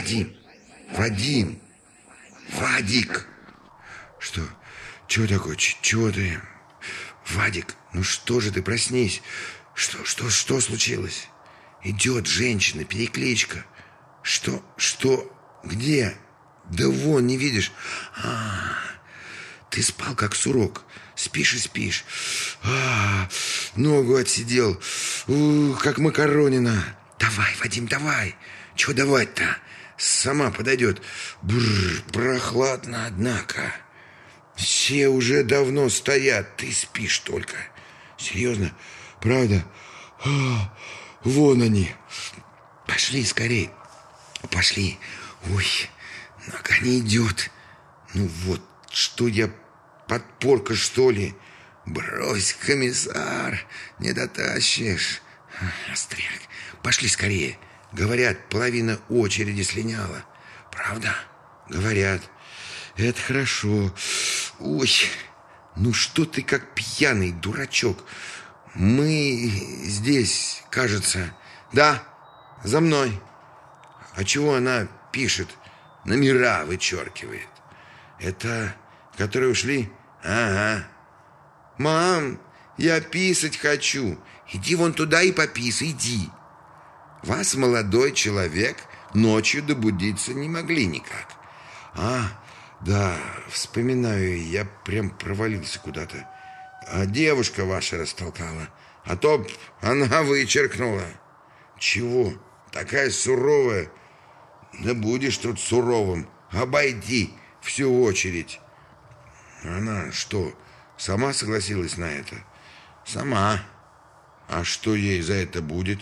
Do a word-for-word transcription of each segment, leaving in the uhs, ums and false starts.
Вадим, Вадим, Вадик. Что? Чего такое? Чего ты? Вадик, ну что же ты, проснись. Что, что, что случилось? Идет женщина, перекличка. Что, что, где? Да вон, не видишь? А, ты спал, как сурок. Спишь и спишь. А, ногу отсидел. Ух, как макаронина. Давай, Вадим, давай. Чего давать-то? Сама подойдет. Бррр, прохладно, однако. Все уже давно стоят. Ты спишь только. Серьезно? Правда? А, вон они. Пошли скорей. Пошли. Ой, нога не идет. Ну вот, что я, подпорка, что ли? Брось, комиссар, не дотащишь. Остряк. Пошли скорее. Говорят, половина очереди слиняла. Правда? Говорят. Это хорошо. Ой, ну что ты как пьяный дурачок? Мы здесь, кажется. Да, за мной. А чего она пишет? Номера вычеркивает. Это, которые ушли? Ага. Мам, я писать хочу. Иди вон туда и пописай, иди. Вас, молодой человек, ночью добудиться не могли никак. А, да, вспоминаю, я прям провалился куда-то. А девушка ваша растолкала. А то б она вычеркнула. Чего? Такая суровая. Да будешь тут суровым. Обойди всю очередь. Она что, сама согласилась на это? Сама. А что ей за это будет?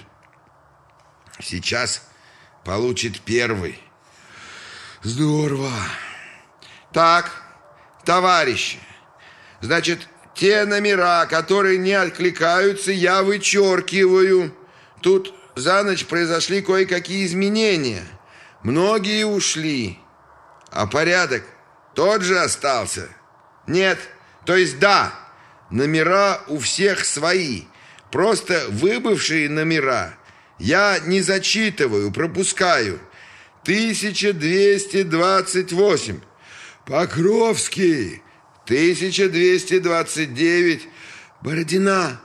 Сейчас получит первый. Здорово. Так, товарищи, значит, те номера, которые не откликаются, я вычеркиваю. Тут за ночь произошли кое-какие изменения. Многие ушли. А порядок тот же остался? Нет, то есть да, номера у всех свои. Просто выбывшие номера я не зачитываю, пропускаю. тысяча двести двадцать восемь. Покровский. тысяча двести двадцать девять. Бородина.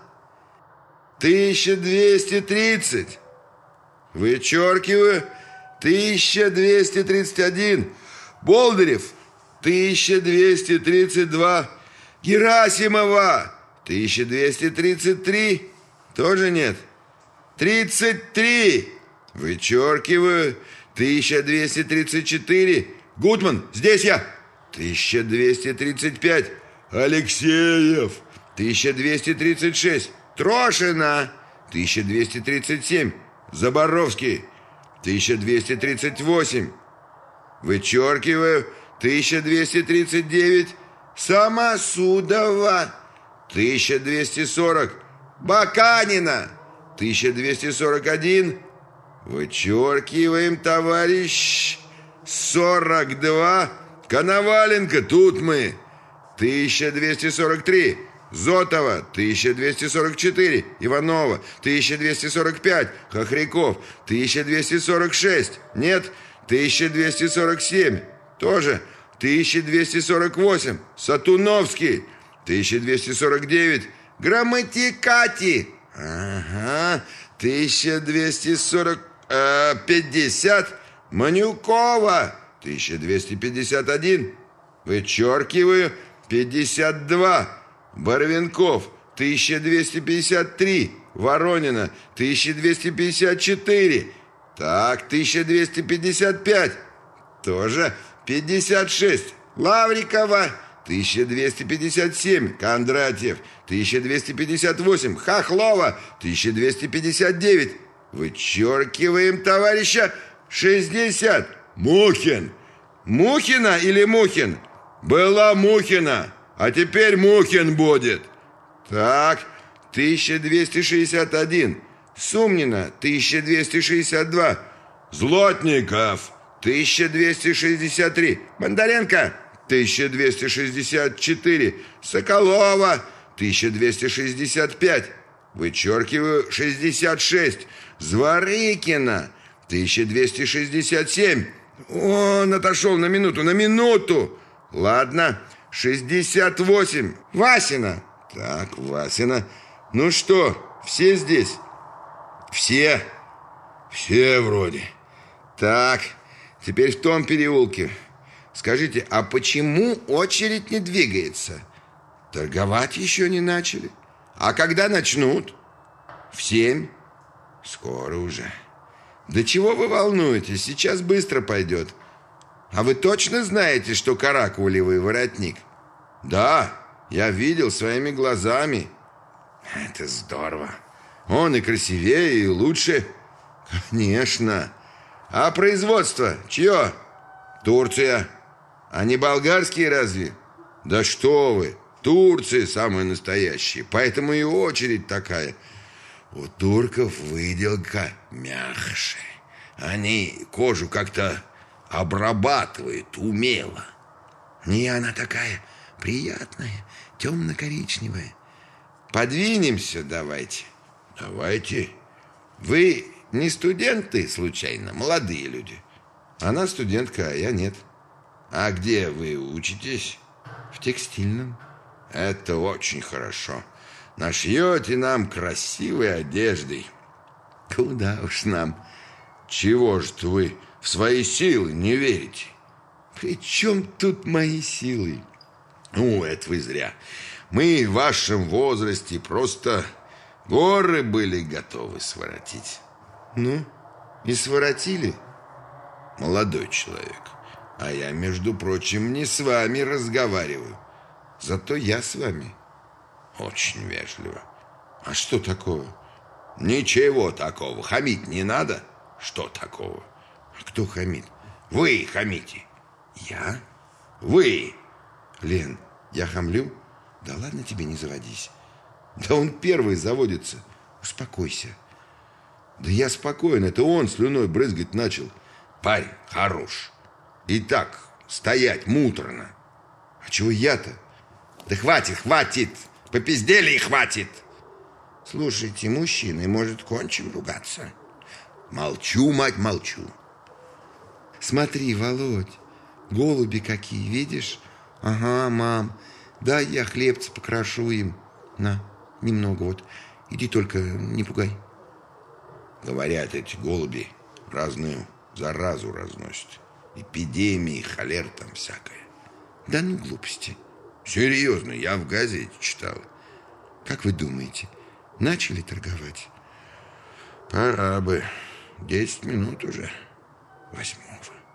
тысяча двести тридцать. Вычеркиваю. тысяча двести тридцать один. Болдырев. тысяча двести тридцать два. Герасимова. тысяча двести тридцать три. Тоже нет. тридцать три. Вычеркиваю. тысяча двести тридцать четыре. Гутман, здесь я. тысяча двести тридцать пять. Алексеев. тысяча двести тридцать шесть. Трошина. тысяча двести тридцать семь. Заборовский. тысяча двести тридцать восемь. Вычеркиваю. тысяча двести тридцать девять. Самосудова. тысяча двести сорок. Баканина. тысяча двести сорок один. Вычеркиваем, товарищ. сорок два. Коноваленко, тут мы. тысяча двести сорок три. Зотова, тысяча двести сорок четыре. Иванова, тысяча двести сорок пять. Хохряков, тысяча двести сорок шесть. Нет, тысяча двести сорок семь. Тоже тысяча двести сорок восемь. Сатуновский, тысяча двести сорок девять. Грамматикати. Ага, тысяча двести сорок пятьдесят. Манюкова, тысяча двести пятьдесят один. Вычеркиваю. пятьдесят два. Барвинков, тысяча двести пятьдесят три. Воронина, тысяча двести пятьдесят четыре. Так, тысяча двести пятьдесят пять. Тоже пятьдесят шесть. Лаврикова, тысяча двести пятьдесят семь. Кондратьев, тысяча двести пятьдесят восемь. Хохлова, тысяча двести пятьдесят девять. Вычеркиваем товарища. шестьдесят. Мухин. Мухина или Мухин? Была Мухина, а теперь Мухин будет. Так, тысяча двести шестьдесят один. Сумнина, тысяча двести шестьдесят два. Злотников, тысяча двести шестьдесят три. Бондаренко, тысяча двести шестьдесят четыре. Соколова, тысяча двести шестьдесят пять. Вычеркиваю шестьдесят шесть. Зворыкина, тысяча двести шестьдесят семь. Он отошел на минуту, на минуту. Ладно, шестьдесят восемь. Васина. Так, Васина. Ну что, все здесь? Все. Все вроде. Так, теперь в том переулке. Скажите, а почему очередь не двигается? Торговать еще не начали. А когда начнут? В семь. Скоро уже. Да чего вы волнуетесь? Сейчас быстро пойдет. А вы точно знаете, что каракулевый воротник? Да, я видел своими глазами. Это здорово. Он и красивее, и лучше. Конечно. А производство чье? Турция. А не болгарские разве? Да что вы, Турция самая настоящая. Поэтому и очередь такая. У турков выделка мягче. Они кожу как-то обрабатывают умело. И она такая приятная, темно-коричневая. Подвинемся давайте. Давайте. Вы не студенты, случайно, молодые люди? Она студентка, а я нет. А где вы учитесь? В текстильном. Это очень хорошо. Нашьете нам красивой одеждой. Куда уж нам. Чего ж вы в свои силы не верите? При чем тут мои силы? Ну, это вы зря. Мы в вашем возрасте просто горы были готовы своротить. Ну, и своротили? Молодой человек. А я, между прочим, не с вами разговариваю. Зато я с вами. Очень вежливо. А что такого? Ничего такого. Хамить не надо. Что такого? А кто хамит? Вы хамите. Я? Вы. Лен, я хамлю? Да ладно тебе, не заводись. Да он первый заводится. Успокойся. Да я спокоен. Это он слюной брызгать начал. Парень хорош. И так стоять муторно. А чего я-то? Да хватит, хватит. Попиздели и хватит. Слушайте, мужчины, может, кончим ругаться? Молчу, мать, молчу. Смотри, Володь, голуби какие, видишь? Ага, мам, дай я хлебца покрошу им. На, немного вот. Иди только не пугай. Говорят, эти голуби разную заразу разносят. Эпидемии, холер там всякое. Да ну глупости. Серьезно, я в газете читал. Как вы думаете, начали торговать? Пора бы. Десять минут уже. Восьмого.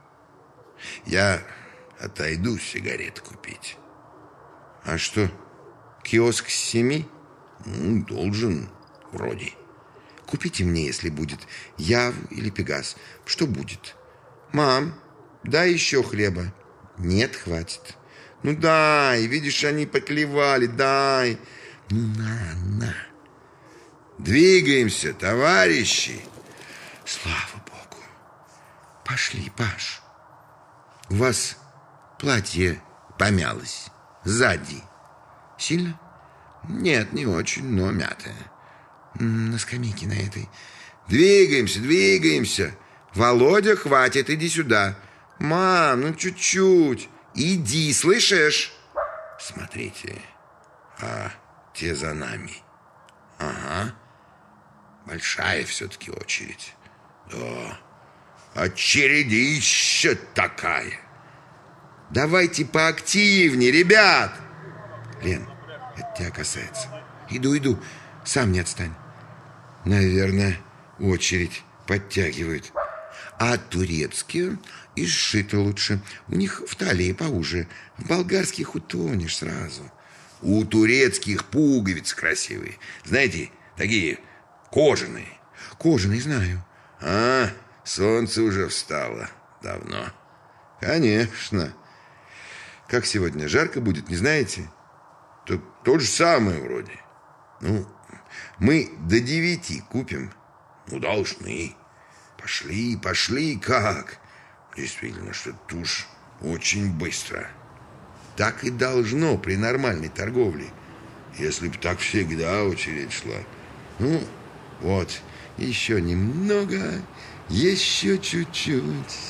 Я отойду сигарет купить. А что, киоск с семи? Ну, должен, вроде. Купите мне, если будет, Яву или Пегас. Что будет? Мам, дай еще хлеба. Нет, хватит. Ну дай, видишь, они поклевали, дай. Ну на, на. Двигаемся, товарищи. Слава Богу. Пошли, Паш. У вас платье помялось сзади. Сильно? Нет, не очень, но мятое. На скамейке на этой. Двигаемся, двигаемся. Володя, хватит, иди сюда. Мам, ну чуть-чуть. Иди, слышишь? Смотрите. А те за нами. Ага. Большая все-таки очередь. Да. Очередища такая. Давайте поактивнее, ребят. Лен, это тебя касается. Иду, иду. Сам не отстань. Наверное, очередь подтягивают. А турецкие и сшито лучше. У них в талии поуже. В болгарских утонешь сразу. У турецких пуговицы красивые. Знаете, такие кожаные. Кожаные, знаю. А, солнце уже встало. Давно. Конечно. Как сегодня, жарко будет, не знаете? То, то же самое вроде. Ну, мы до девяти купим. Ну, должны. Пошли, пошли, как? Действительно, что тушь очень быстро. Так и должно при нормальной торговле. Если бы так всегда очередь шла. Ну, вот, еще немного, еще чуть-чуть.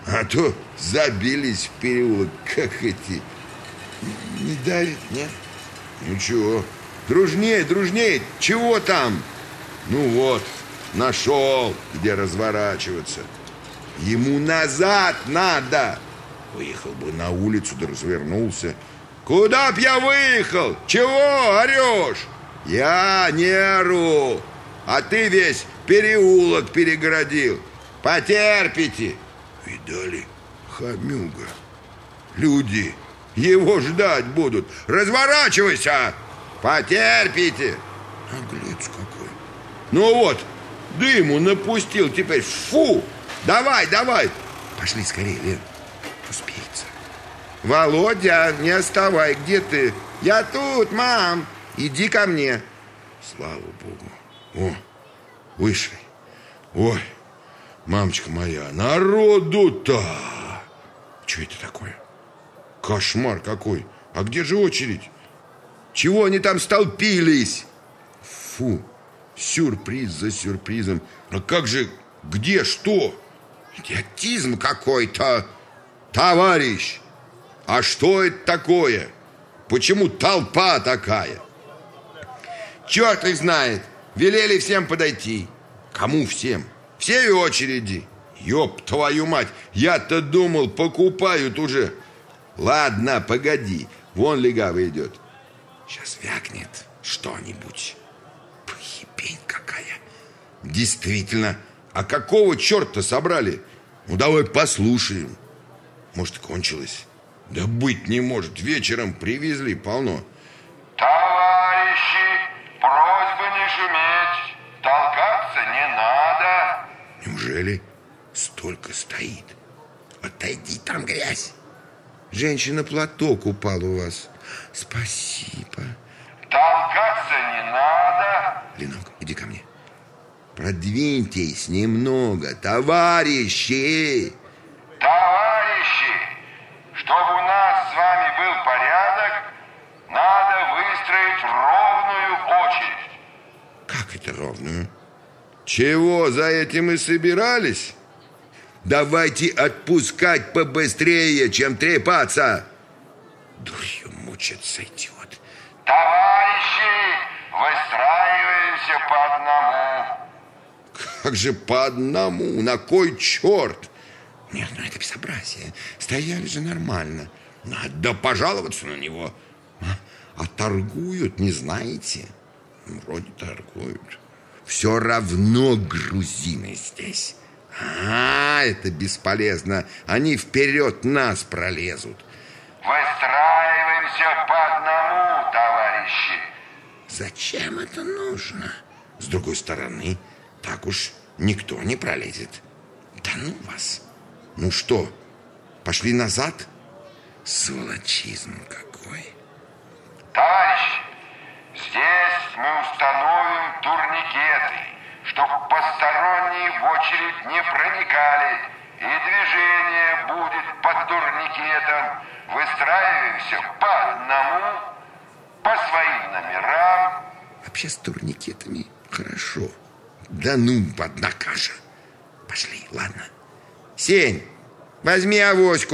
А то забились в переулок, как эти. Не давит, нет? Ну чего? Дружнее, дружнее. Чего там? Ну вот, нашел, где разворачиваться. Ему назад надо. Выехал бы на улицу, да развернулся. Куда б я выехал? Чего орешь? Я не ору. А ты весь переулок перегородил. Потерпите. Видали, хамюга. Люди его ждать будут. Разворачивайся. Потерпите. Наглец какой. Ну вот, дыму напустил теперь. Фу. Давай, давай. Пошли скорее, Лен. Успеется. Володя, не оставай. Где ты? Я тут, мам. Иди ко мне. Слава Богу. О, вышли. Ой, мамочка моя, народу-то. Что это такое? Кошмар какой. А где же очередь? Чего они там столпились? Фу, сюрприз за сюрпризом. А как же, где, что? Идиотизм какой-то. Товарищ, а что это такое? Почему толпа такая? Черт их знает. Велели всем подойти. Кому всем? Всей очереди. Ёб твою мать, я-то думал, покупают уже. Ладно, погоди. Вон легавый идет. Сейчас вякнет что-нибудь. Поебень какая. Действительно. А какого черта собрали? Ну, давай послушаем. Может, кончилось? Да быть не может. Вечером привезли полно. Товарищи, просьба не шуметь. Толкаться не надо. Неужели столько стоит? Отойди, там грязь. Женщина, платок упал у вас. Спасибо. Толкаться не надо. Ленок, иди ко мне. Продвиньтесь немного, товарищи. Товарищи, чтобы у нас с вами был порядок, надо выстроить ровную очередь. Как это ровную? Чего, за этим и собирались? Давайте отпускать побыстрее, чем трепаться. Дурью мучится, идиот. Товарищи, выстраиваемся по одному. Как же по одному? На кой черт? Нет, ну это безобразие. Стояли же нормально. Надо пожаловаться на него. А, а торгуют, не знаете? Вроде торгуют. Все равно грузины здесь. А, это бесполезно. Они вперед нас пролезут. Выстраиваемся по одному, товарищи. Зачем это нужно? С другой стороны, так уж никто не пролезет. Да ну вас. Ну что, пошли назад? Сволочизм какой. Товарищи, здесь мы установим турникеты, чтобы посторонние в очередь не проникали, и движение будет по турникетам. Выстраиваемся по одному, по своим номерам. Вообще с турникетами хорошо. Да ну, однако же. Пошли, ладно. Сень, возьми авоську.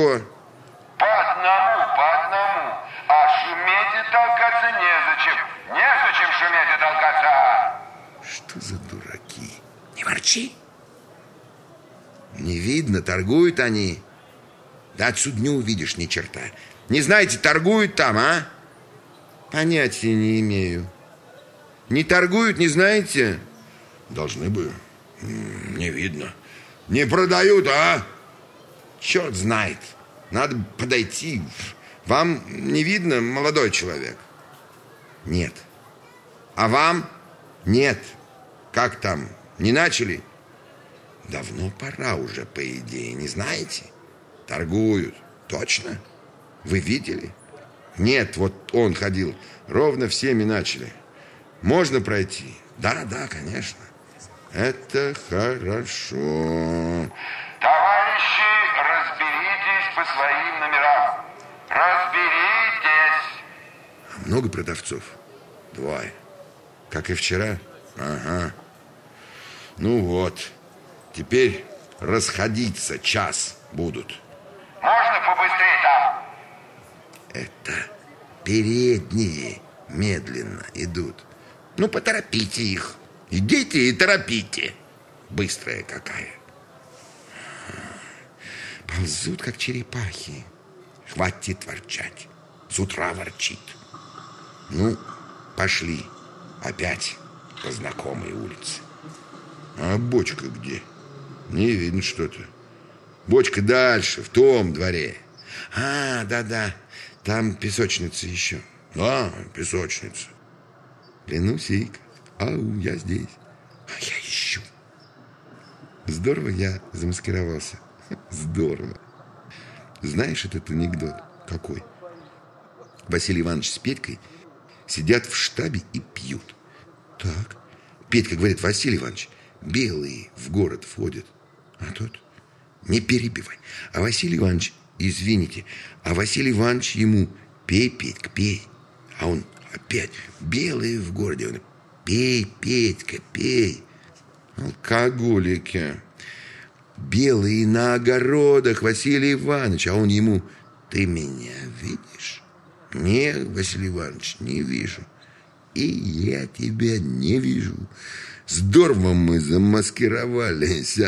По одному, по одному. А шуметь и толкаться незачем. Незачем шуметь и толкаться. Что за дураки? Не ворчи. Не видно, торгуют они. Да отсюда не увидишь ни черта. Не знаете, торгуют там, а? Понятия не имею. Не торгуют, не знаете? Должны бы. Не видно. Не продают, а? Черт знает. Надо подойти. Вам не видно, молодой человек? Нет. А вам? Нет. Как там? Не начали? Давно пора уже, по идее, не знаете? Торгуют. Точно? Вы видели? Нет, вот он ходил. Ровно всеми начали. Можно пройти? Да, да, конечно. Это хорошо. Товарищи, разберитесь по своим номерам. Разберитесь. А много продавцов? Двое. Как и вчера? Ага. Ну вот. Теперь расходиться час будут. Можно побыстрее там? Это передние медленно идут. Ну, поторопите их. Идите и торопите. Быстрая какая. Ползут, как черепахи. Хватит ворчать. С утра ворчит. Ну, пошли. Опять по знакомой улице. А бочка где? Не видно что-то. Бочка дальше, в том дворе. А, да-да, там песочница еще. А, песочница. Клянусь, Ик, ау, я здесь. А я ищу. Здорово я замаскировался. Здорово. Знаешь этот анекдот какой? Василий Иванович с Петькой сидят в штабе и пьют. Так. Петька говорит: Василий Иванович, белые в город входят. А тот: не перебивай. А Василий Иванович: извините. А Василий Иванович ему: пей, Петька, пей. А он опять: белые в городе. Он: пей, Петька, пей. Алкоголики. Белые на огородах, Василий Иванович. А он ему: ты меня видишь? Нет, Василий Иванович, не вижу. И я тебя не вижу. Здорово мы замаскировались.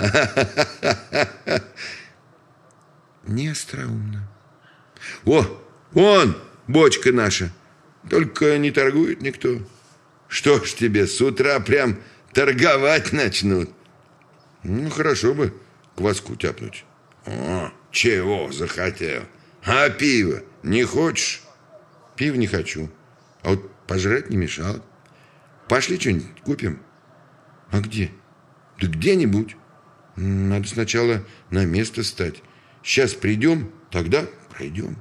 Не остроумно. О, вон бочка наша. Только не торгует никто. Что ж тебе, с утра прям торговать начнут? Ну, хорошо бы кваску тяпнуть. О, чего захотел? А пиво не хочешь? Пиво не хочу. А вот пожрать не мешало. Пошли что-нибудь купим. А где? Да где-нибудь. Надо сначала на место стать. Сейчас придем, тогда пройдем.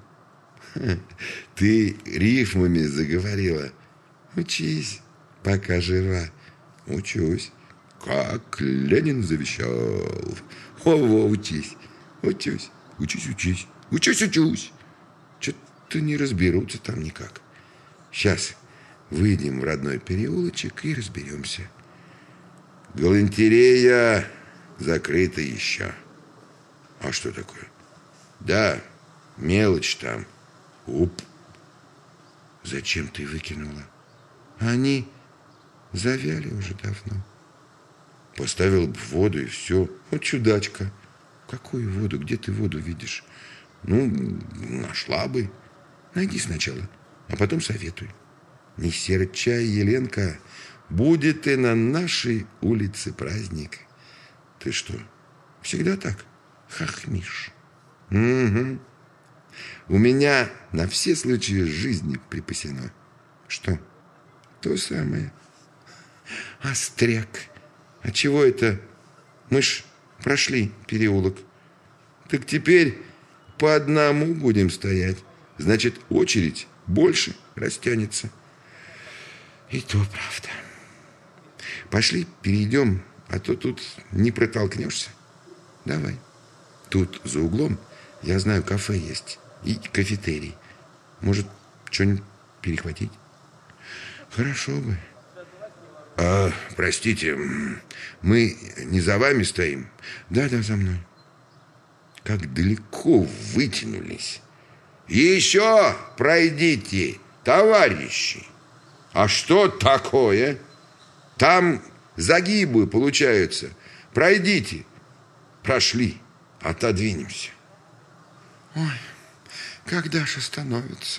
Ты рифмами заговорила. Учись, пока жива. Учусь, как Ленин завещал. Ого, учись, учусь, учусь, учусь, учусь, учусь. Что-то не разберутся там никак. Сейчас выйдем в родной переулочек и разберемся. Галантерея закрыта еще. А что такое? Да, мелочь там. Уп. Зачем ты выкинула? Они завяли уже давно. Поставил бы в воду и все. Вот чудачка. Какую воду? Где ты воду видишь? Ну, нашла бы. Найди сначала, а потом советуй. Не серчай, Еленка. Будет и на нашей улице праздник. Ты что, всегда так хохмишь? Угу. У меня на все случаи жизни припасено. Что? То самое. Остряк. А чего это? Мы ж прошли переулок. Так теперь по одному будем стоять. Значит, очередь больше растянется. И то правда. Пошли, перейдем, а то тут не протолкнешься. Давай. Тут за углом, я знаю, кафе есть. И кафетерий. Может, что-нибудь перехватить? Хорошо бы. А, простите, мы не за вами стоим? Да, да, за мной. Как далеко вытянулись. Еще пройдите, товарищи. А что такое? Там загибы получаются. Пройдите. Прошли, отодвинемся. Ой, когда же становится?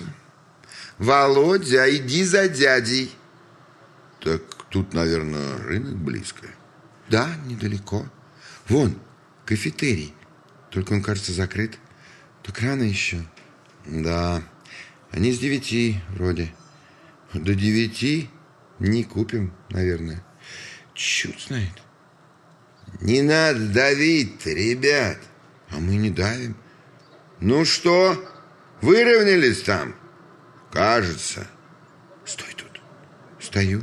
Володя, иди за дядей. Так тут, наверное, рынок близко. Да, недалеко. Вон, кафетерий. Только он, кажется, закрыт. Так рано еще. Да, они с девяти вроде. До девяти не купим, наверное. Черт знает. Не надо давить, ребят. А мы не давим. Ну что, выровнялись там? Кажется. Стой тут. Стою.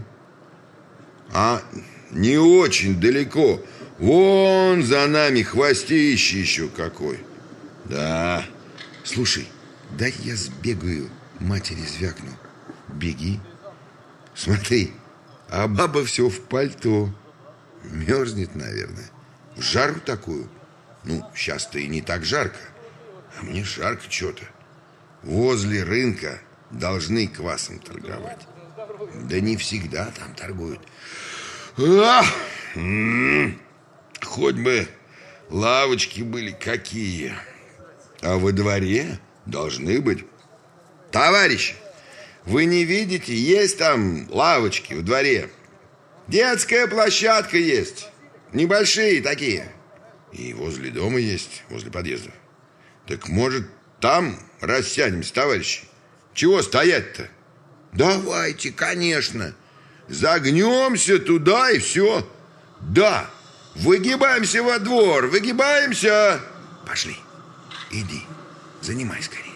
А не очень далеко. Вон за нами хвостище еще какой. Да. Слушай, дай я сбегаю, матери звякну. Беги. Смотри, а баба все в пальто. Мерзнет, наверное. В жару такую. Ну, сейчас-то и не так жарко. А мне жарко что-то. Возле рынка должны квасом торговать. Да не всегда там торгуют. Ах! М-м-м. Хоть бы лавочки были какие. А во дворе должны быть. Товарищи, вы не видите, есть там лавочки в дворе. Детская площадка есть. Небольшие такие. И возле дома есть, возле подъезда. Так может там рассядемся, товарищи? Чего стоять-то? Давайте, конечно. Загнемся туда и все. Да, выгибаемся во двор, выгибаемся. Пошли, иди, занимай скорее.